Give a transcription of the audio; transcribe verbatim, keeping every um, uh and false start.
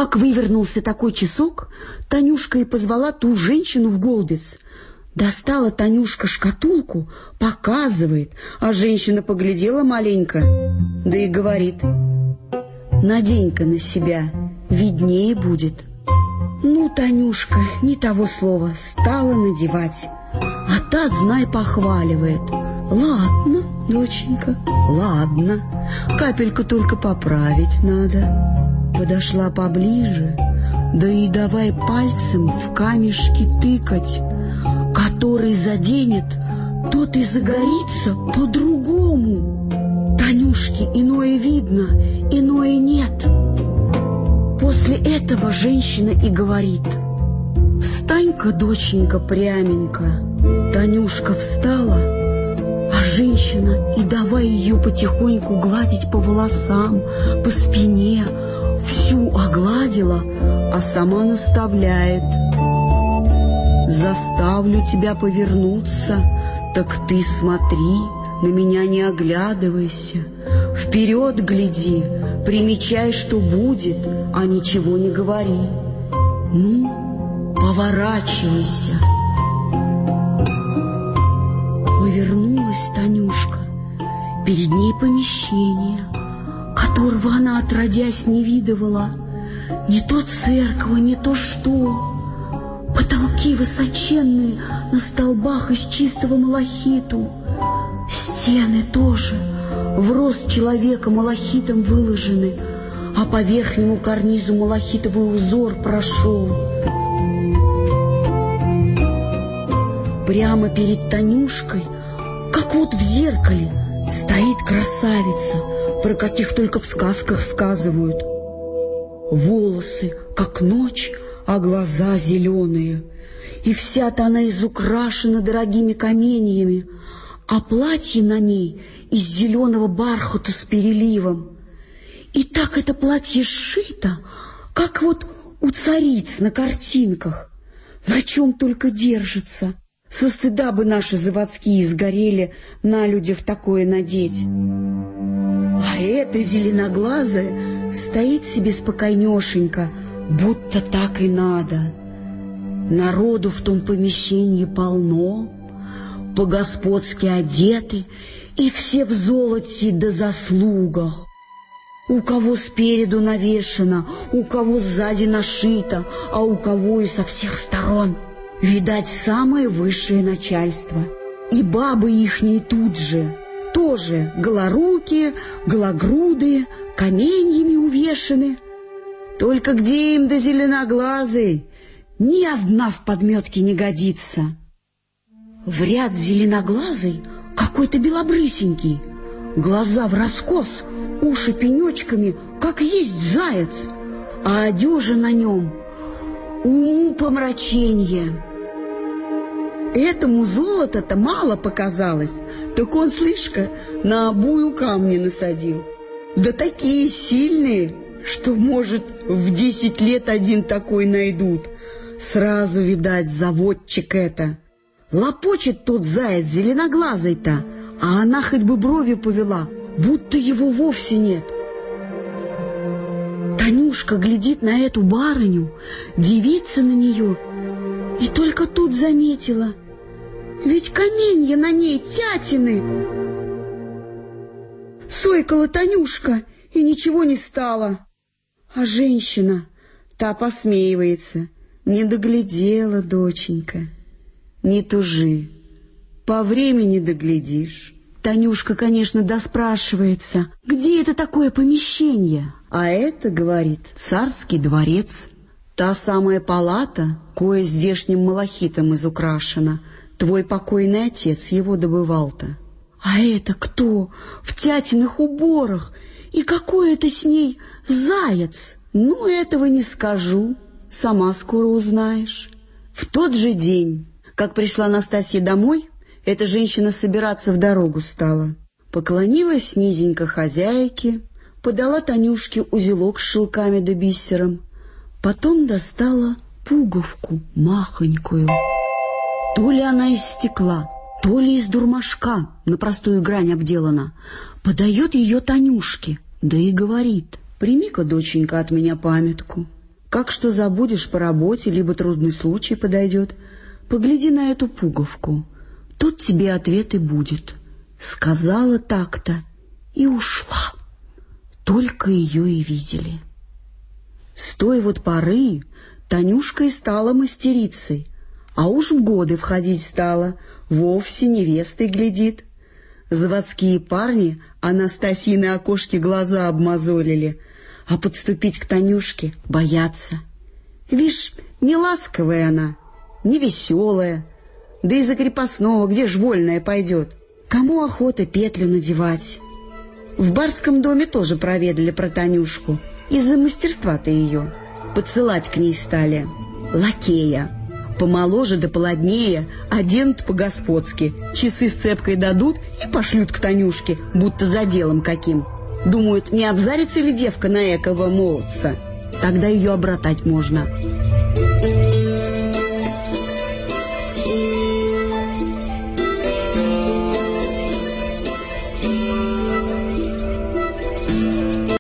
Как вывернулся такой часок, Танюшка и позвала ту женщину в голбец. Достала Танюшка шкатулку, показывает, а женщина поглядела маленько, да и говорит: «Надень-ка на себя, виднее будет». Ну, Танюшка, не того слова, стала надевать, а та, знай, похваливает: «Ладно, доченька, ладно, капельку только поправить надо». Подошла поближе, да и давай пальцем в камешки тыкать. Который заденет, тот и загорится по-другому. Танюшке иное видно, иное нет. После этого женщина и говорит: «Встань-ка, доченька, пряменько». Танюшка встала, а женщина и давай ее потихоньку гладить по волосам, по спине, всю огладила, а сама наставляет: «Заставлю тебя повернуться, так ты смотри, на меня не оглядывайся, вперед гляди, примечай, что будет, а ничего не говори. Ну, поворачивайся». Повернулась Танюшка, перед ней помещение, которого она отродясь не видывала, не то церковь, не то что. Потолки высоченные на столбах из чистого малахиту, стены тоже в рост человека малахитом выложены, а по верхнему карнизу малахитовый узор прошел. Прямо перед Танюшкой, как вот в зеркале, стоит красавица, про каких только в сказках сказывают. Волосы, как ночь, а глаза зеленые, и вся-то она изукрашена дорогими каменьями, а платье на ней из зеленого бархата с переливом. И так это платье сшито, как вот у цариц на картинках. На чем только держится. Со стыда бы наши заводские сгорели на людях такое надеть. А эта зеленоглазая стоит себе спокойнешенько, будто так и надо. Народу в том помещении полно, по-господски одеты, и все в золоте да заслугах. У кого спереду навешано, у кого сзади нашито, а у кого и со всех сторон. Видать, самое высшее начальство. И бабы ихние тут же, тоже голорукие, гологрудые, каменьями увешаны. Только где им до зеленоглазой? Ни одна в подметке не годится. В ряд зеленоглазый какой-то белобрысенький, глаза враскос, уши пенечками, как есть заяц, а одежа на нем уму помраченье. Этому золота-то мало показалось, так он, слышка, на обую камни насадил. Да такие сильные, что, может, в десять лет один такой найдут. Сразу, видать, заводчик это. Лопочет тот заяц зеленоглазый-то, а она хоть бы бровью повела, будто его вовсе нет. Танюшка глядит на эту барыню, дивится на нее, и только тут заметила: ведь каменья на ней тятины. Сойкала Танюшка, и ничего не стало. А женщина, та посмеивается: не доглядела, доченька, не тужи, по времени доглядишь. Танюшка, конечно, доспрашивается, где это такое помещение. А это, говорит, царский дворец. Та самая палата, кое здешним малахитом изукрашена. Твой покойный отец его добывал-то. А это кто? В тятиных уборах. И какой это с ней заяц? Ну, этого не скажу. Сама скоро узнаешь. В тот же день, как пришла Настасья домой, эта женщина собираться в дорогу стала. Поклонилась низенько хозяйке, подала Танюшке узелок с шелками да бисером, потом достала пуговку махонькую. То ли она из стекла, то ли из дурмашка, на простую грань обделана. Подает ее Танюшке, да и говорит: прими-ка, доченька, от меня памятку. Как что забудешь по работе, либо трудный случай подойдет, погляди на эту пуговку, тут тебе ответ и будет. Сказала так-то и ушла. Только ее и видели. С той вот поры Танюшка и стала мастерицей, а уж в годы входить стала, вовсе невестой глядит. Заводские парни Анастасии на окошке глаза обмозолили, а подступить к Танюшке боятся. Вишь, не ласковая она, не веселая, да и за крепостного где ж вольная пойдет? Кому охота петлю надевать? В барском доме тоже проведали про Танюшку, из-за мастерства-то ее. Подсылать к ней стали лакея, помоложе да поладнее, оденут по-господски, часы с цепкой дадут и пошлют к Танюшке, будто за делом каким. Думают, не обзарится ли девка на экого молодца? Тогда ее обратать можно.